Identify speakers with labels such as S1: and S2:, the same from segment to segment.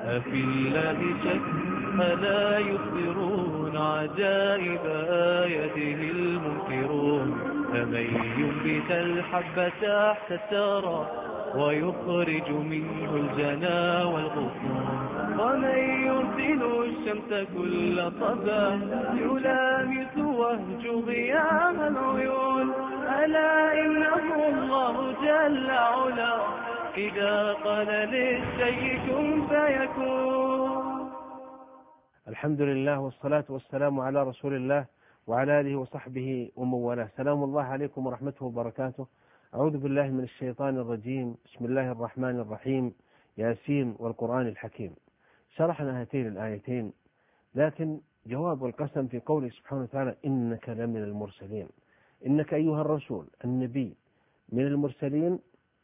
S1: أفي الله شك ألا يخبرون عجائب آياته المنكرون فمن ينبت الحب تحت الثرى ويخرج منه الجنا والغصون ومن يرسل الشمس كل صباح يلامس وهج ضياء العيون ألا إنه الله جل علا إذا قال للشيء كن فيكون.
S2: الحمد لله والصلاة والسلام على رسول الله وعلى آله وصحبه ومن والاه. سلام الله عليكم ورحمته وبركاته. أعوذ بالله من الشيطان الرجيم. بسم الله الرحمن الرحيم. ياسين والقرآن الحكيم. شرحنا هاتين الآيتين، لكن جواب القسم في قوله سبحانه وتعالى إنك لمن المرسلين، إنك أيها الرسول النبي من المرسلين،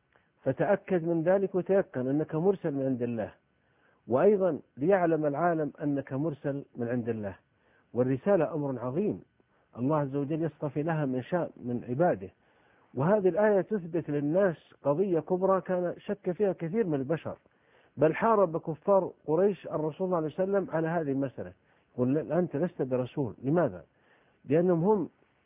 S2: فتأكد من ذلك وتيقن أنك مرسل من عند الله، وأيضا ليعلم العالم أنك مرسل من عند الله. والرسالة أمر عظيم الله عز وجل يصطفي لها من شاء من عباده، وهذه الآية تثبت للناس قضية كبرى كان شك فيها كثير من البشر، بل حارب كفار قريش الرسول صلى الله عليه وسلم على هذه المسألة، يقول أنت لست برسول. لماذا؟ لأنهم هم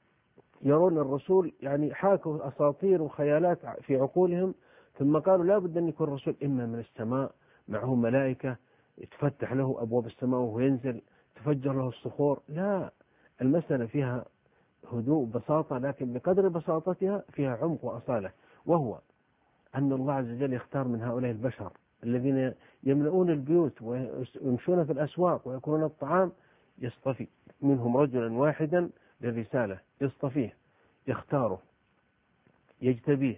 S2: يرون الرسول يعني حاكوا أساطير وخيالات في عقولهم، ثم قالوا لا بد أن يكون الرسول إما من السماء معه ملائكة تفتح له أبواب السماء وهو ينزل، تفجر له الصخور. لا، المسألة فيها هدوء وبساطة، لكن بقدر بساطتها فيها عمق وأصالة، وهو أن الله عز وجل يختار من هؤلاء البشر الذين يملؤون البيوت ويمشون في الأسواق ويأكلون الطعام، يصطفي منهم رجلا واحدا للرسالة، يصطفيه، يختاره، يجتبيه،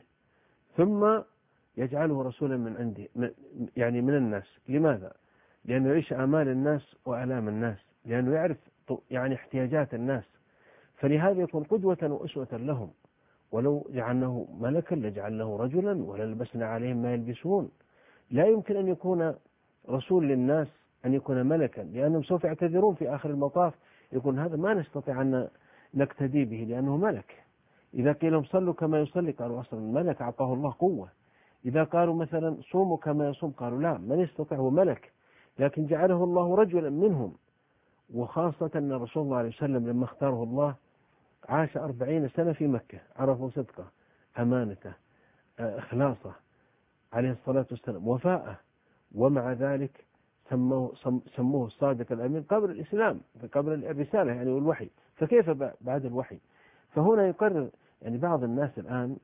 S2: ثم يجعله رسولا من عنده، يعني من الناس. لماذا؟ لأنه يعيش آمال الناس وآلام الناس، لأنه يعرف يعني احتياجات الناس، فلهذا يكون قدوة وأسوة لهم. ولو جعلناه ملكا لجعلناه رجلا وللبسنا عليهم ما يلبسون. لا يمكن أن يكون رسول للناس أن يكون ملكا، لأنهم سوف يعتذرون في آخر المطاف، يكون هذا ما نستطيع أن نقتدي به لأنه ملك. إذا قيل لهم صلوا كما يصلي قالوا أصلا الملك أعطاه الله قوة. إذا قالوا مثلا صوموا كما يصوم قالوا لا، من يستطيع، هو ملك. لكن جعله الله رجلا منهم، وخاصة أن رسول الله عليه وسلم لما اختاره الله عاش 40 سنة في مكة، عرفوا صدقه، أمانته، إخلاصه عليه الصلاة والسلام، وفاءه، ومع ذلك سموه الصادق الأمين قبل الإسلام، قبل الرسالة يعني والوحي، فكيف بعد الوحي؟ فهنا يقرر يعني بعض الناس الآن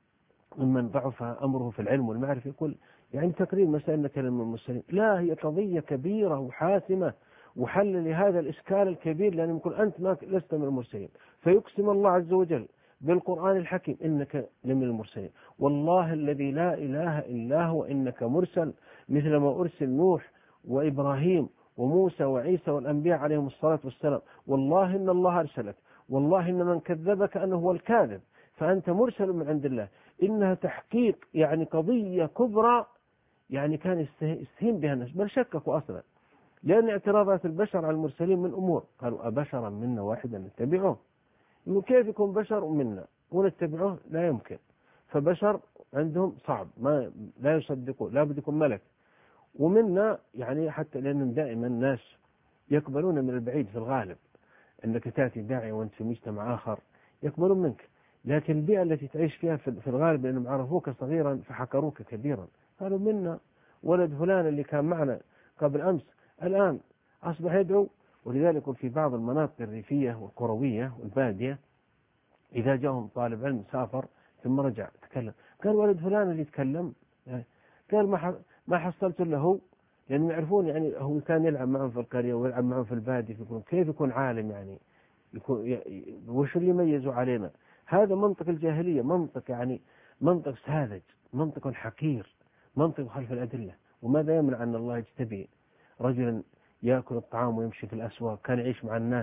S2: ممن ضعف أمره في العلم والمعرفة يقول يعني تقرير مسائل كلام المرسلين، لا، هي قضية كبيرة وحاسمة وحل لهذا الإشكال الكبير، لأن يقول أنت ما لست من المرسلين، فيقسم الله عز وجل بالقرآن الحكيم إنك لمن المرسلين، والله الذي لا إله إلا هو إنك مرسل مثل ما أرسل نوح وإبراهيم وموسى وعيسى والأنبياء عليهم الصلاة والسلام، والله إن الله أرسلك، والله إن من كذبك أنه هو الكاذب، فأنت مرسل من عند الله. إنها تحقيق يعني قضية كبرى، يعني كان يستهين بها الناس، بل شككوا أصلا، لأن اعتراضات البشر على المرسلين من أمور، قالوا أبشرا منا واحدا نتبعه، كيف يكون بشر منا ونتبعه؟ لا يمكن، فبشر عندهم صعب، ما لا يصدقون، لا بد يكون ملك. ومنا يعني حتى لأن دائما الناس يقبلون من البعيد في الغالب، أنك تأتي داعي وأنت في مجتمع آخر يقبلون منك، لكن البيئة التي تعيش فيها في الغالب لأنهم عرفوك صغيرا فحكروك كبيرا، قالوا منا ولد فلان اللي كان معنا قبل أمس الآن أصبح يدعو. ولذلك في بعض المناطق الريفية والقروية والبادية إذا جاءهم طالب علم سافر ثم رجع تكلم، قال ولد فلان اللي يتكلم، قال ما حصلت له، لأنهم يعرفون يعني هو كان يلعب معهم في القرية ويلعب معهم في البادية، يقولون كيف يكون عالم، يعني يكون وش اللي يميزوا علينا؟ هذا منطق الجاهلية، منطق يعني منطق ساذج، منطق حقير، منطق خلف الأدلة. وماذا يمنع أن الله يجتبي رجلا يأكل الطعام ويمشي في الأسواق، كان يعيش مع الناس،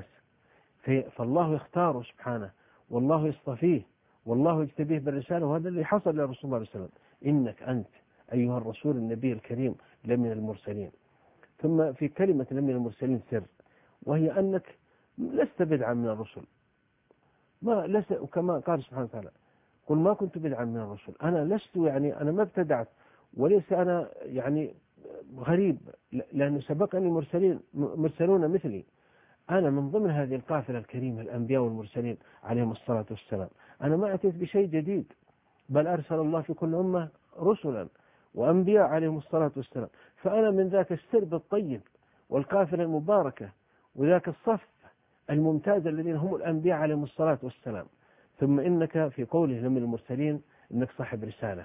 S2: فالله يختاره سبحانه، والله يصطفيه، والله يجتبيه بالرسالة، وهذا اللي حصل لرسول الله صلى الله عليه وسلم، إنك أنت أيها الرسول النبي الكريم لمن المرسلين. ثم في كلمة لمن المرسلين سر، وهي أنك لست بدعا من الرسل، ما لست، وكما قال سبحانه وتعالى قل ما كنت بدعا من الرسل، أنا لست يعني أنا ما ابتدعت، وليس أنا يعني غريب، لأنه سبقني مرسلون مثلي. أنا من ضمن هذه القافلة الكريمة الأنبياء والمرسلين عليهم الصلاة والسلام، أنا ما أتيت بشيء جديد، بل أرسل الله في كل أمة رسلا وأنبياء عليهم الصلاة والسلام. فأنا من ذاك السرب الطيب والقافلة المباركة وذاك الصف الممتاز الذين هم الأنبياء عليهم الصلاة والسلام. ثم إنك في قوله من المرسلين إنك صاحب رسالة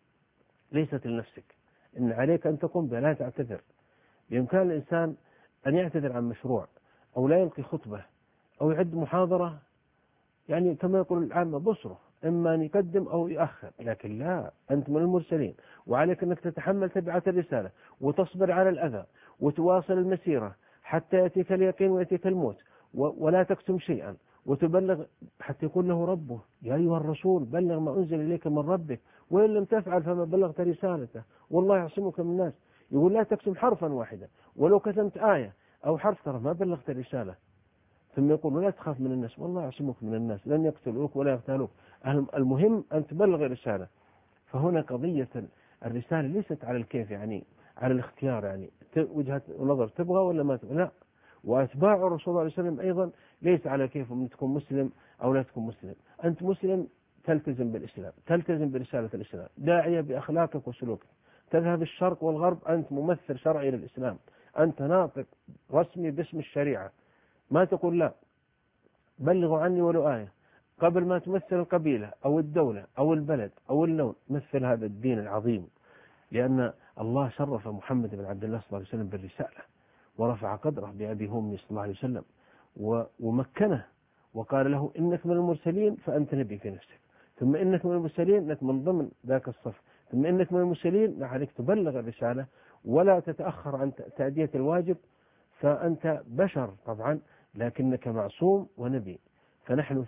S2: ليست لنفسك، إن عليك أن تقوم بها، لا تعتذر. بإمكان الإنسان أن يعتذر عن مشروع أو لا يلقي خطبة أو يعد محاضرة، يعني كما يقول العامة بصره، إما أن يقدم أو يؤخر، لكن لا، أنت من المرسلين وعليك أنك تتحمل تبعات الرسالة وتصبر على الأذى وتواصل المسيرة حتى يأتيك اليقين ويأتيك الموت، ولا تكتم شيئا وتبلغ حتى يقول له ربه يا أيها الرسول بلغ ما أنزل إليك من ربك وإن لم تفعل فما بلغت رسالته والله يعصمك من الناس. يقول لا تكتم حرفا واحدا، ولو كتمت آية أو حرف ترى ما بلغت الرسالة. ثم يقول ولا تخاف من الناس والله يعصمك من الناس، لن يقتلوك ولا يغتالوك، المهم أن تبلغ الرسالة. فهنا قضية الرسالة ليست على الكيف، يعني على الاختيار، يعني وجهة نظر تبغى ولا ما تبغى، لا. وأتباع الرسول صلى الله عليه وسلم أيضا ليس على كيف أن تكون مسلم أو لا تكون مسلم. أنت مسلم تلتزم بالإسلام، تلتزم برسالة الإسلام، داعية بأخلاقك وسلوكك، تذهب الشرق والغرب أنت ممثل شرعي للإسلام، أنت ناطق رسمي باسم الشريعة، ما تقول لا بلغوا عني ولو آية. قبل ما تمثل القبيلة أو الدولة أو البلد أو اللون، مثل هذا الدين العظيم، لأن الله شرف محمد بن عبد الله صلى الله عليه وسلم بالرسالة ورفع قدره بأبي همي صلى الله عليه وسلم ومكنه وقال له إنك من المرسلين فأنت نبي في نفسك، ثم إنك من المرسلين إنك من ضمن ذاك الصف، ثم إنك من المرسلين عليك تبلغ الرسالة ولا تتأخر عن تأدية الواجب، فأنت بشر طبعا لكنك معصوم ونبي. فنحن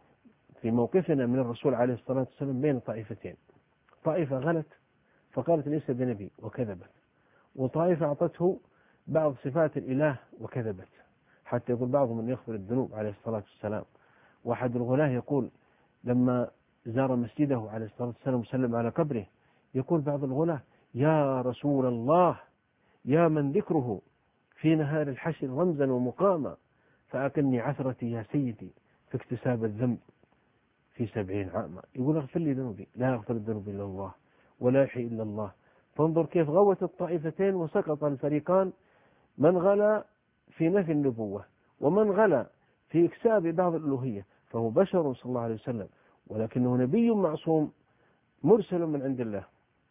S2: في موقفنا من الرسول عليه الصلاة والسلام بين طائفتين، طائفة غلت فقالت ليس بنبي وكذبت، وطائفة أعطته بعض صفات الإله وكذبت، حتى يقول بعضهم من يغفر الذنوب عليه الصلاة والسلام. واحد الغلاة يقول لما زار مسجده عليه الصلاة والسلام وسلم على قبره، يقول بعض الغلاة يا رسول الله يا من ذكره في نهار الحشر رمزا ومقاما، فأكلني عثرتي يا سيدي في اكتساب الذنب في 70 عاما. يقول اغفر لي ذنوبي، لا يغفر الذنوب إلا الله ولا يحيي إلا الله. فانظر كيف غوت الطائفتين وسقط الفريقان، من غلا في نفي النبوة ومن غلا في إكساب بعض الألوهية، فهو بشر صلى الله عليه وسلم ولكنه نبي معصوم مرسل من عند الله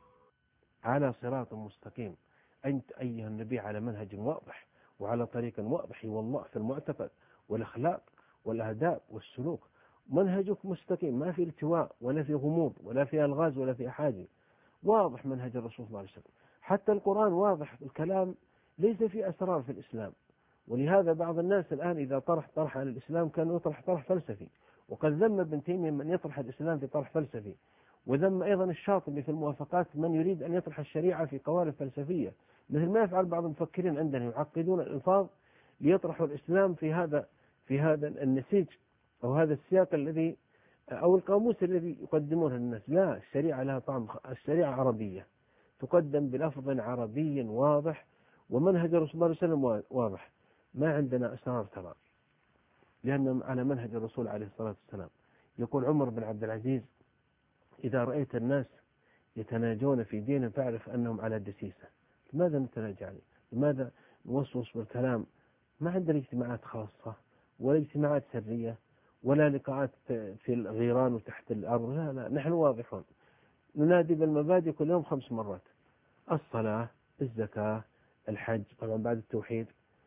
S2: على صراط مستقيم. أنت أيها النبي على منهج واضح وعلى طريق واضح والله في المعتقد والأخلاق والآداب والسلوك، منهجك مستقيم، ما في التواء ولا في غموض ولا في ألغاز ولا في أحاجي، واضح منهج الرسول صلى الله عليه وسلم. حتى القرآن واضح، الكلام ليس في أسرار في الإسلام. ولهذا بعض الناس الآن إذا طرح على الإسلام كان يطرح طرح فلسفي، وقد ذم ابن تيمية من يطرح الإسلام في طرح فلسفي، وذم أيضا الشاطبي في الموافقات من يريد أن يطرح الشريعة في قوالب فلسفية، مثل ما يفعل بعض المفكرين عندنا يعقدون الألفاظ ليطرحوا الإسلام في هذا النسيج أو هذا السياق الذي أو القاموس الذي يقدمونه للناس. لا، الشريعة لها طعم، الشريعة عربية تقدم بلفظ عربي واضح، ومنهج الرسول صلى الله عليه وسلم واضح، ما عندنا أسرار ترى، لأن على منهج الرسول عليه الصلاة والسلام. يقول عمر بن عبد العزيز إذا رأيت الناس يتناجون في دين فاعرف أنهم على دسيسة. لماذا نتناجى عليه؟ لماذا نوسوس بالكلام؟ ما عندنا اجتماعات خاصة ولا اجتماعات سرية ولا لقاءات في الغيران وتحت الأرض، لا، نحن واضحون، ننادي بالمبادئ كل يوم 5 مرات: الصلاة، الزكاة، الحج، طبعا بعد التوحيد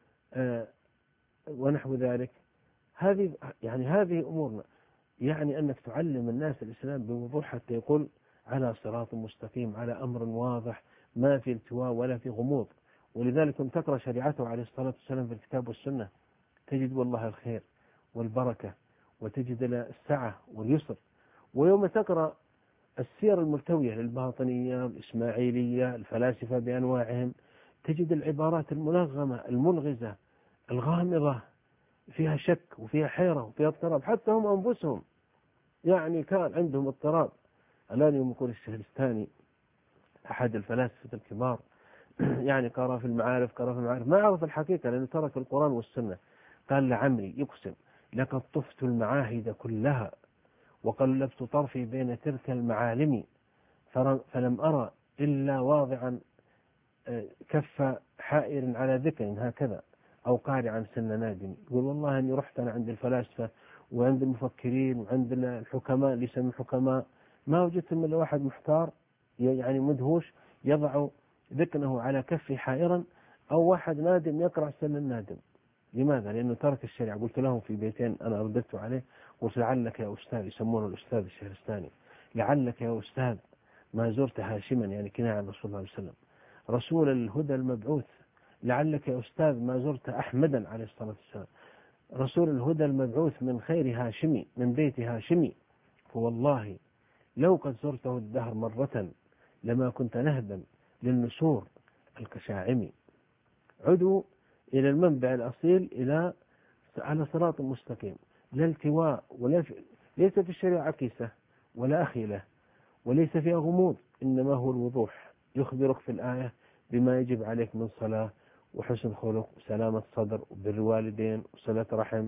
S2: ونحو ذلك. هذه أمورنا، يعني أنك تعلم الناس الإسلام بوضوح حتى يقول على صراط مستقيم، على أمر واضح، ما في التواء ولا في غموض. ولذلك تقرأ شريعته عليه الصلاة والسلام في الكتاب والسنة تجد والله الخير والبركة، وتجد السعة واليسر. ويوم تقرأ السير الملتوية للباطنية الإسماعيلية الفلاسفة بأنواعهم تجد العبارات الملغمة الملغزة الغامضة فيها شك وفيها حيرة وفيها اضطراب، حتى هم أنفسهم يعني كان عندهم اضطراب. الآن يوم يقول الشهرستاني أحد الفلاسفة الكبار يعني قرأ في المعارف ما عرف الحقيقة لأنه ترك القرآن والسنة. قال لعمري يقسم لقد طفت المعاهد كلها وقلبت طرفي بين تلك المعالم فلم أرى إلا واضعا كف حائر على ذكر هكذا أو قارعا سن نادم. يقول والله أني رحت أنا عند الفلاسفة وعند المفكرين وعند الحكماء اللي يسموا حكماء، ما وجدت من واحد محتار يعني مدهوش يضع ذكره على كف حائرا أو واحد نادم يقرأ سن النادم. لماذا؟ لأنه ترك الشريعة. قلت لهم في بيتين أنا أرددت عليه، قلت لعلك يا أستاذ، يسمونه الأستاذ الشهرستاني، لعلك يا أستاذ ما زرت هاشما، يعني كناية عن رسول الله عليه وسلم رسول الهدى المبعوث. لعلك يا أستاذ ما زرت أحمدا عليه الصلاة والسلام رسول الهدى المبعوث من خير هاشمي من بيت هاشمي. فوالله لو قد زرته الدهر مرة لما كنت نهدا للنسور الكشاعم. عدوا إلى المنبع الأصيل إلى على صراط مستقيم، لا التواء ليس في الشريعة عكسة ولا أخيلة وليس فيها غموض، إنما هو الوضوح. يخبرك في الآية بما يجب عليك من صلاة وحسن خلق وسلامة صدر وبر الوالدين وصلة رحم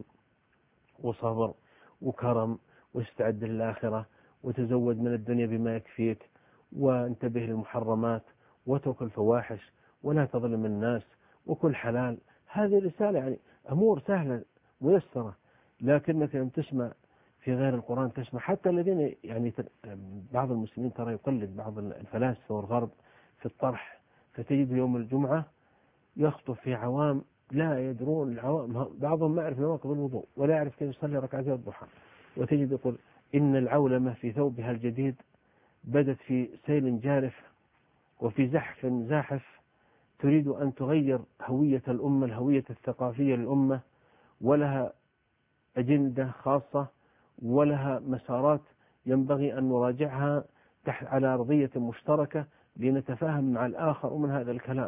S2: وصبر وكرم واستعد للآخرة وتزود من الدنيا بما يكفيك وانتبه للمحرمات واترك الفواحش ولا تظلم الناس وكل حلال. هذه رسالة يعني أمور سهلة ميسرة، لكنك لم تسمع في غير القرآن تسمع. حتى الذين يعني بعض المسلمين ترى يقلد بعض الفلاسفة والغرب في الطرح، فتجد يوم الجمعة يخطب في عوام لا يدرون العوام، بعضهم ما يعرف نواقض الوضوء ولا يعرف كيف يصلي ركعتي الضحى، وتجد يقول إن العولمة في ثوبها الجديد بدت في سيل جارف وفي زحف زاحف تريد أن تغير هوية الأمة، الهوية الثقافية للأمة، ولها أجندة خاصة ولها مسارات ينبغي أن نراجعها تحت على أرضية مشتركة لنتفاهم مع الآخر. ومن هذا الكلام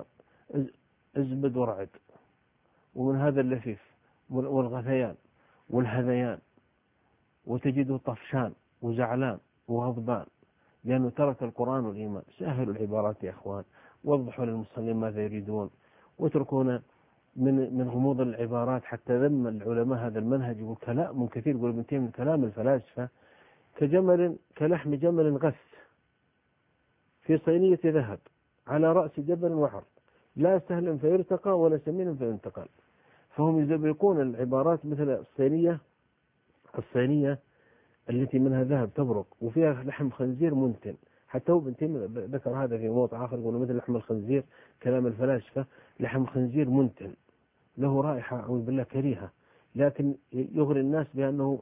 S2: ازبد ورعد، ومن هذا اللفيف والغثيان والهذيان، وتجده طفشان وزعلان وغضبان لأنه ترك القرآن والإيمان. سهلوا العبارات يا أخوان، وضحوا للمصلين ماذا يريدون، واتركونا من غموض العبارات. حتى ذم العلماء هذا المنهج، يقول كلام كثير، يقول ابن تيمية كلام الفلاسفة كلحم جمل غث في صينية ذهب على رأس جبل وعر، لا سهل فيرتقى ولا سمين فينتقل. فهم يزبقون العبارات مثل الصينية التي منها ذهب تبرق وفيها لحم خنزير منتن. حتى هو ابن تيمية ذكر هذا في موضع آخر، يقول مثل لحم الخنزير كلام الفلاسفة لحم خنزير منتن له رائحة أعوذ بالله كريهة، لكن يغري الناس بأنه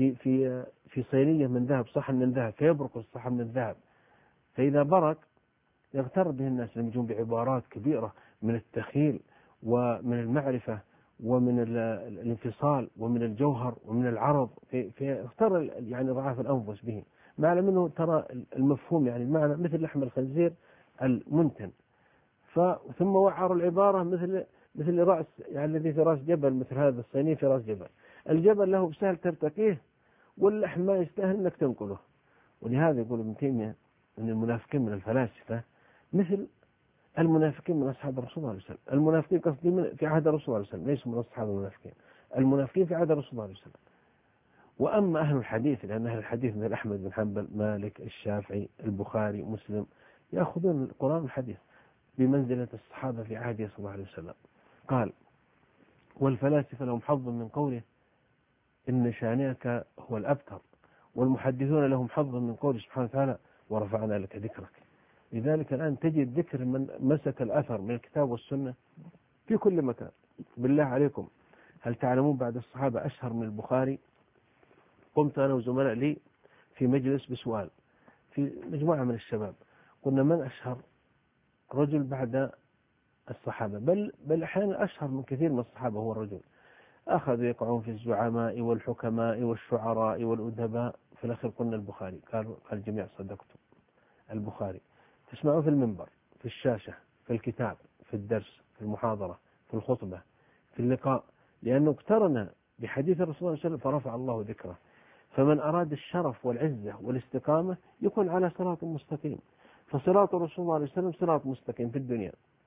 S2: في صينية من ذهب، صحن من ذهب، فيبرق الصحن من الذهب، فإذا برق يغتر به الناس لما يجون بعبارات كبيرة من التخيل ومن المعرفة ومن الانفصال ومن الجوهر ومن العرض، فيغتر يعني ضعاف الأنفس به، مع منه ترى المفهوم يعني المعنى مثل لحم الخنزير المنتن. ثم وعروا العبارة مثل رأس يعني الذي في رأس جبل، مثل هذا الصيني في رأس جبل. الجبل له بسهل ترتقيه واللحم ما يستاهل انك تنقله. ولهذا يقول ابن تيمية ان المنافقين من الفلاسفة مثل المنافقين من أصحاب الرسول صلى الله عليه وسلم. المنافقين قصدي في عهد الرسول صلى الله عليه وسلم، ليسوا من أصحاب المنافقين، المنافقين في عهد الرسول صلى الله عليه وسلم. وأما أهل الحديث، لأن أهل الحديث مثل أحمد بن حنبل مالك الشافعي البخاري مسلم يأخذون القرآن والحديث بمنزلة الصحابة في عهده صلى الله عليه وسلم. قال والفلاسفة لهم حظ من قوله إن شانئك هو الأبتر، والمحدثون لهم حظ من قوله سبحانه وتعالى ورفعنا لك ذكرك. لذلك الآن تجد ذكر من مسك الأثر من الكتاب والسنة في كل مكان. بالله عليكم هل تعلمون بعد الصحابة أشهر من البخاري؟ قمت أنا وزملاء لي في مجلس بسؤال في مجموعة من الشباب، قلنا من أشهر رجل بعد الصحابة؟ بل أحيانا أشهر من كثير من الصحابة هو الرجل. أخذوا يقعون في الزعماء والحكماء والشعراء والأدباء، في الأخير قلنا البخاري. قال الجميع صدقتم، البخاري. تسمعوا في المنبر، في الشاشة، في الكتاب، في الدرس، في المحاضرة، في الخطبة، في اللقاء، لأنه اقترن بحديث الرسول صلى الله عليه وسلم فرفع الله ذكره. فمن أراد الشرف والعزة والاستقامة يكون على صراط مستقيم. فصراط الرسول صلى الله عليه وسلم صراط مستقيم في الدنيا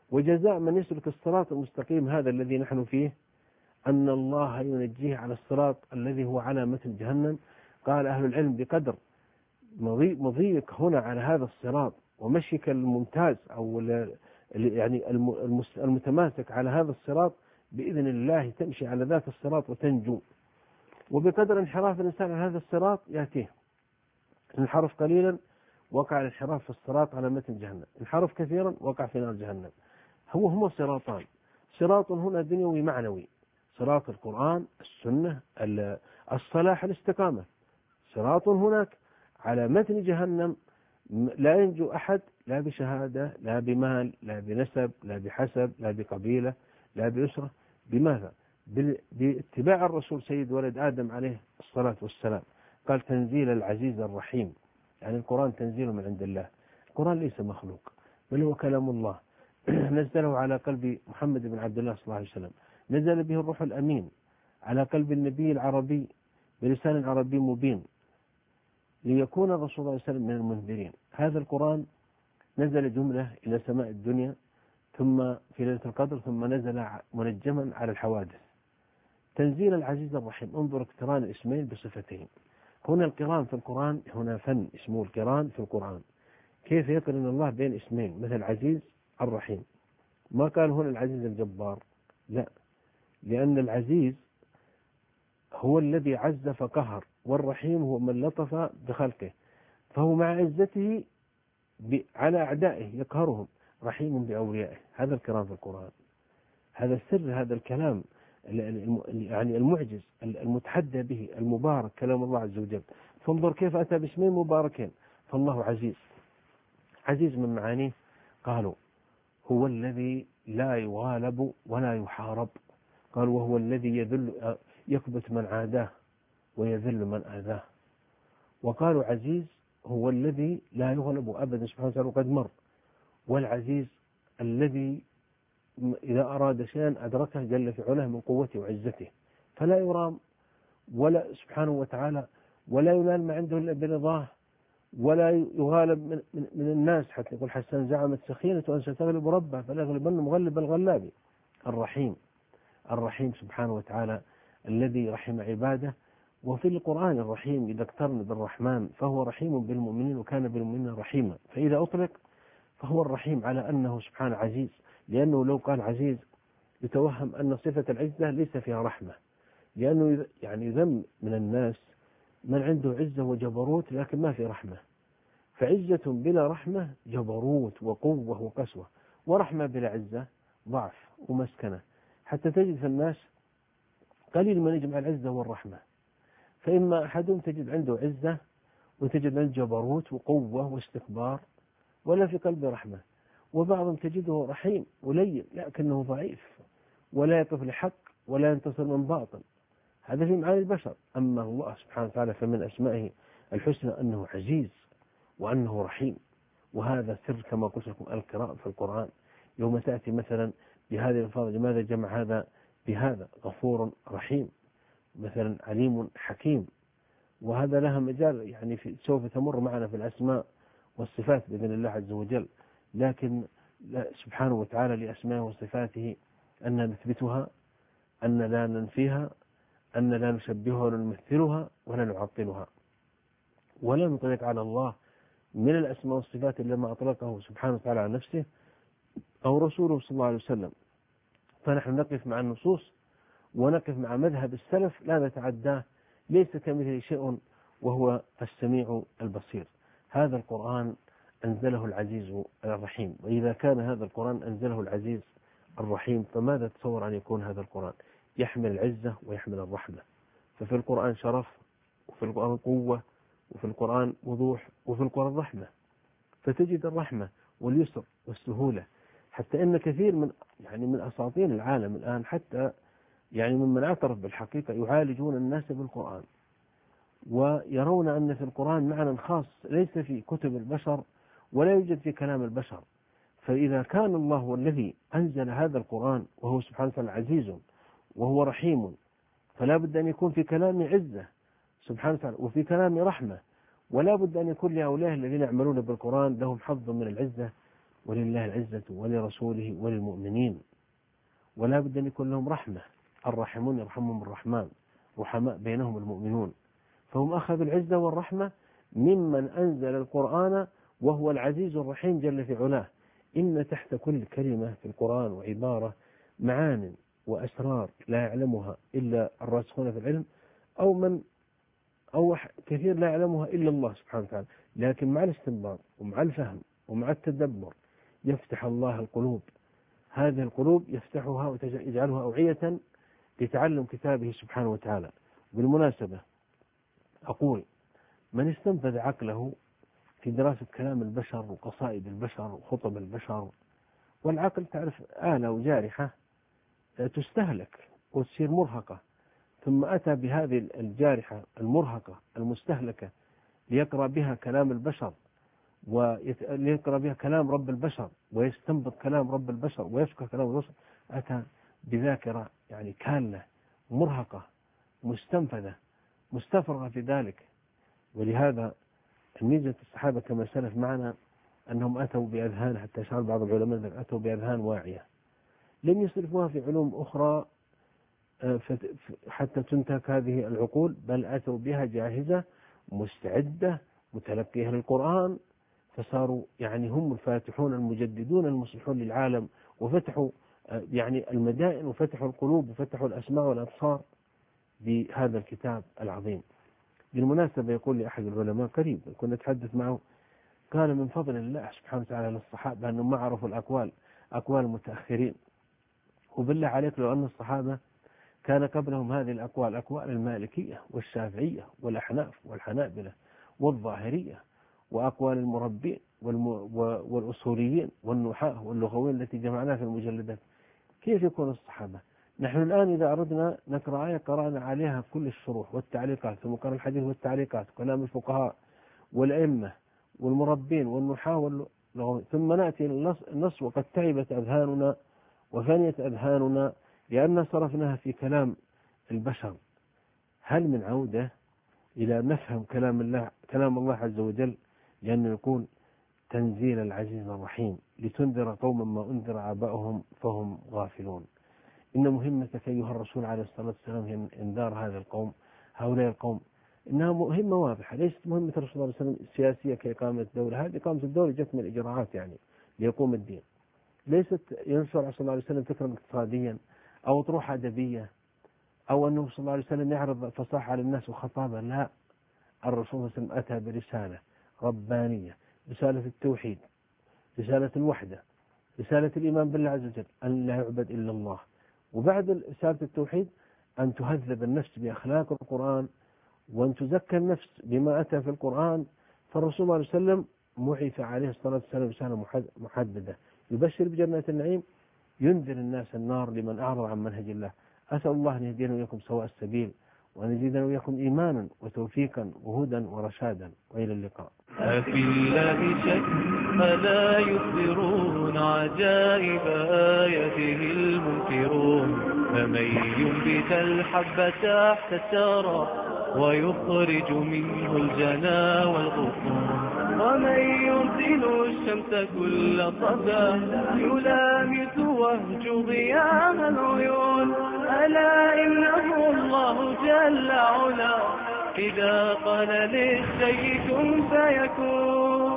S2: وجزاء من يسلك الصراط المستقيم هذا الذي نحن فيه أن الله ينجيه على الصراط الذي هو على متن جهنم. قال أهل العلم بقدر مضيك هنا على هذا الصراط ومشيك الممتاز أو يعني المتماسك على هذا الصراط بإذن الله تمشي على ذات الصراط وتنجو. وبقدر انحراف الإنسان عن هذا الصراط يأتيه، انحرف قليلا وقع الانحراف في الصراط على متن جهنم، انحرف كثيرا وقع في نار جهنم. هما صراطان، صراط هنا دنيوي معنوي، صراط القرآن السنة الصلاح الاستقامة، صراط هناك على متن جهنم لا ينجو أحد لا بشهادة لا بمال لا بنسب لا بحسب لا بقبيلة لا بأسرة. بماذا؟ باتباع الرسول سيد ولد آدم عليه الصلاة والسلام. قال تنزيل العزيز الرحيم، يعني القرآن تنزيل من عند الله، القرآن ليس مخلوق بل هو كلام الله نزله على قلب محمد بن عبد الله صلى الله عليه وسلم، نزل به الروح الأمين على قلب النبي العربي بلسان عربي مبين ليكون الرسول صلى الله عليه وسلم من المنذرين. هذا القرآن نزل جملة إلى سماء الدنيا ثم في ليلة القدر ثم نزل منجما على الحوادث. تنزيل العزيز الرحيم، انظر اقتران الاسمين بصفتين. هنا القران في القرآن، هنا فن اسمه القران في القرآن، كيف يقرن الله بين اسمين مثل عزيز الرحيم. ما قال هنا العزيز الجبار، لا، لأن العزيز هو الذي عز فقهر، والرحيم هو من لطف بخلقه، فهو مع عزته على أعدائه يقهرهم، رحيم بأوليائه. هذا الكلام في القرآن، هذا السر، هذا الكلام يعني المعجز المتحدى به المبارك كلام الله عز وجل. فانظر كيف أتى باسمين مباركين. فالله عزيز، عزيز من معانيه قالوا هو الذي لا يغالب ولا يحارب، قال وهو الذي يذل يكبت من عاداه ويذل من آذاه. وقالوا عزيز هو الذي لا يغلب أبدا سبحانه وتعالى وقد مر، والعزيز الذي إذا أراد شيئا أدركه جل في علاه من قوته وعزته، فلا يرام ولا سبحانه وتعالى ولا ينال ما عنده إلا برضاه، ولا يغالب من الناس. حتى يقول حسان زعمت سخينة أن ستغلب ربها فلا يغلبن مغلب الغلاب. الرحيم، الرحيم سبحانه وتعالى الذي رحم عباده. وفي القرآن الرحيم إذا اقترن بالرحمن فهو رحيم بالمؤمنين وكان بالمؤمنين رحيما، فإذا أطلق فهو الرحيم على أنه سبحانه عزيز، لأنه لو قال عزيز يتوهم أن صفة العزة ليس فيها رحمة، لأنه يعني يذم من الناس من عنده عزة وجبروت لكن ما في رحمة. فعزة بلا رحمة جبروت وقوة وقسوة، ورحمة بلا عزة ضعف ومسكنة. حتى تجد في الناس قليل من يجمع العزة والرحمة، فإما أحدهم تجد عنده عزة وتجد عنده جبروت وقوة واستكبار ولا في قلبه رحمة، وبعضهم تجده رحيم ولين لكنه ضعيف ولا يقف لحق ولا ينتصر من باطل. هذا في معاني البشر. أما الله سبحانه وتعالى فمن أسمائه الحسنى أنه عزيز وأنه رحيم، وهذا سر كما قلت لكم القراءة في القرآن. يوم تأتي مثلا بهذه الألفاظ لماذا جمع هذا بهذا؟ غفور رحيم، مثلا عليم حكيم، وهذا لها مجال يعني سوف تمر معنا في الأسماء والصفات بإذن الله عز وجل. لكن سبحانه وتعالى لأسمائه وصفاته أن نثبتها، أن لا ننفيها، أن لا نشبهها ولا نمثلها ولا نعطلها، ولا نطلق على الله من الأسماء والصفات إلا ما أطلقه سبحانه وتعالى على نفسه أو رسوله صلى الله عليه وسلم. فنحن نقف مع النصوص ونقف مع مذهب السلف لا نتعداه، ليس كمثله شيء وهو السميع البصير. هذا القرآن أنزله العزيز الرحيم، وإذا كان هذا القرآن أنزله العزيز الرحيم فماذا تصور أن يكون هذا القرآن؟ يحمل العزة ويحمل الرحمة. ففي القرآن شرف، وفي القرآن قوة، وفي القرآن وضوح، وفي القرآن رحمة. فتجد الرحمة واليسر والسهولة. حتى إن كثير من أساطين العالم الآن حتى يعني ممن اعترف بالحقيقة يعالجون الناس بالقرآن، ويرون أن في القرآن معنى خاص ليس في كتب البشر ولا يوجد في كلام البشر. فإذا كان الله الذي أنزل هذا القرآن وهو سبحانه وتعالى عزيز وهو رحيم، فلا بد أن يكون في كلام عزة سبحانه وتعالى وفي كلام رحمة، ولا بد أن يكون لهؤلاء الذين يعملون بالقرآن لهم حظ من العزة ولله العزة ولرسوله وللمؤمنين، ولا بد أن يكون لهم رحمة. الراحمون يرحمهم الرحمن، رحماء بينهم المؤمنون، فهم أخذوا العزة والرحمة ممن أنزل القرآن وهو العزيز الرحيم جل في علاه. إن تحت كل كلمة في القرآن وعبارة معان وأسرار لا يعلمها إلا الراسخون في العلم، أو كثير لا يعلمها إلا الله سبحانه وتعالى، لكن مع الاستنباط ومع الفهم ومع التدبر يفتح الله القلوب. هذه القلوب يفتحها ويجعلها أوعية لتعلم كتابه سبحانه وتعالى. بالمناسبة أقول من استنفذ عقله في دراسة كلام البشر وقصائد البشر وخطب البشر، والعقل تعرف آلة وجارحة تستهلك وتصير مرهقة، ثم أتى بهذه الجارحة المرهقة المستهلكة ليقرأ بها كلام البشر وليقرأ بها كلام رب البشر ويستنبط كلام رب البشر ويفقه كلام البشر، أتى بذاكرة يعني كالة مرهقة مستنفذة مستفرغة في ذلك. ولهذا ميزة الصحابة كما سلف معنا أنهم أتوا بأذهان، حتى شعر بعض العلماء أتوا بأذهان واعية لم يصرفوها في علوم أخرى حتى تنتهك هذه العقول، بل أتوا بها جاهزة مستعدة متلقيها للقرآن، فصاروا يعني هم الفاتحون المجددون المصلحون للعالم، وفتحوا يعني المدائن وفتحوا القلوب وفتحوا الأسماع والأبصار بهذا الكتاب العظيم. بالمناسبة يقول لي أحد العلماء قريب كنا نتحدث معه، قال من فضل الله سبحانه وتعالى للصحابة أنهم ما عرفوا أقوال المتأخرين، وبالله عليك لو أن الصحابة كان قبلهم هذه الأقوال، أقوال المالكية والشافعية والأحناف والحنابلة والظاهرية، وأقوال المربين والأصوليين والنحاة واللغويين التي جمعناها في المجلدات، كيف يكون الصحابة؟ نحن الآن إذا أردنا نقرأ آية قرأنا عليها كل الشروح والتعليقات، ثم قرأ الحديث والتعليقات، كلام الفقهاء والأئمة والمربين والنحاة واللغويين، ثم نأتي النص وقد تعبت أذهاننا وفنيت أذهاننا لأن صرفناها في كلام البشر. هل من عودة إلى نفهم كلام الله عز وجل، لأنه يكون تنزيل العزيز الرحيم لتنذر قوما ما أنذر آباؤهم فهم غافلون. إن مهمتك أيها الرسول عليه الصلاة والسلام هي إنذار هؤلاء القوم. إنها مهمة واضحة، ليست مهمة الرسول صلى الله عليه وسلم سياسية كإقامة الدولة، هذه إقامة الدولة جت من الإجراءات يعني ليقوم الدين، ليست ينشر صلى الله عليه وسلم فكرا اقتصاديا أو طروحة أدبية أو أنه صلى الله عليه وسلم يعرض فصاحة على الناس وخطابة، لا، الرسول صلى الله عليه وسلم أتى برسالة ربانية، رسالة التوحيد، رسالة الوحدة، رسالة الإيمان بالله عز وجل أن لا يعبد إلا الله، وبعد رسالة التوحيد أن تهذب النفس بأخلاق القرآن وأن تزكى النفس بما أتى في القرآن. فالرسول صلى الله عليه وسلم بعث عليه الصلاة والسلام رسالة محددة، يبشر بجنة النعيم، ينذر الناس النار لمن أعرض عن منهج الله. أسأل الله أن يهدينا وإياكم سواء السبيل، وأن يزيدنا وإياكم إيمانا وتوفيقا وهدى ورشادا، وإلى اللقاء.
S1: أفي الله شك فلا يخبرون عجائب آياته المنكرون، فمن ينبت الحب تحت الثرى ويخرج منه الجنا والغصون، ومن يرسل الشمس كل صبا يلامس وهج ضياء العيون، ألا إنه الله جل علا إذا قال للشيء كن فيكون.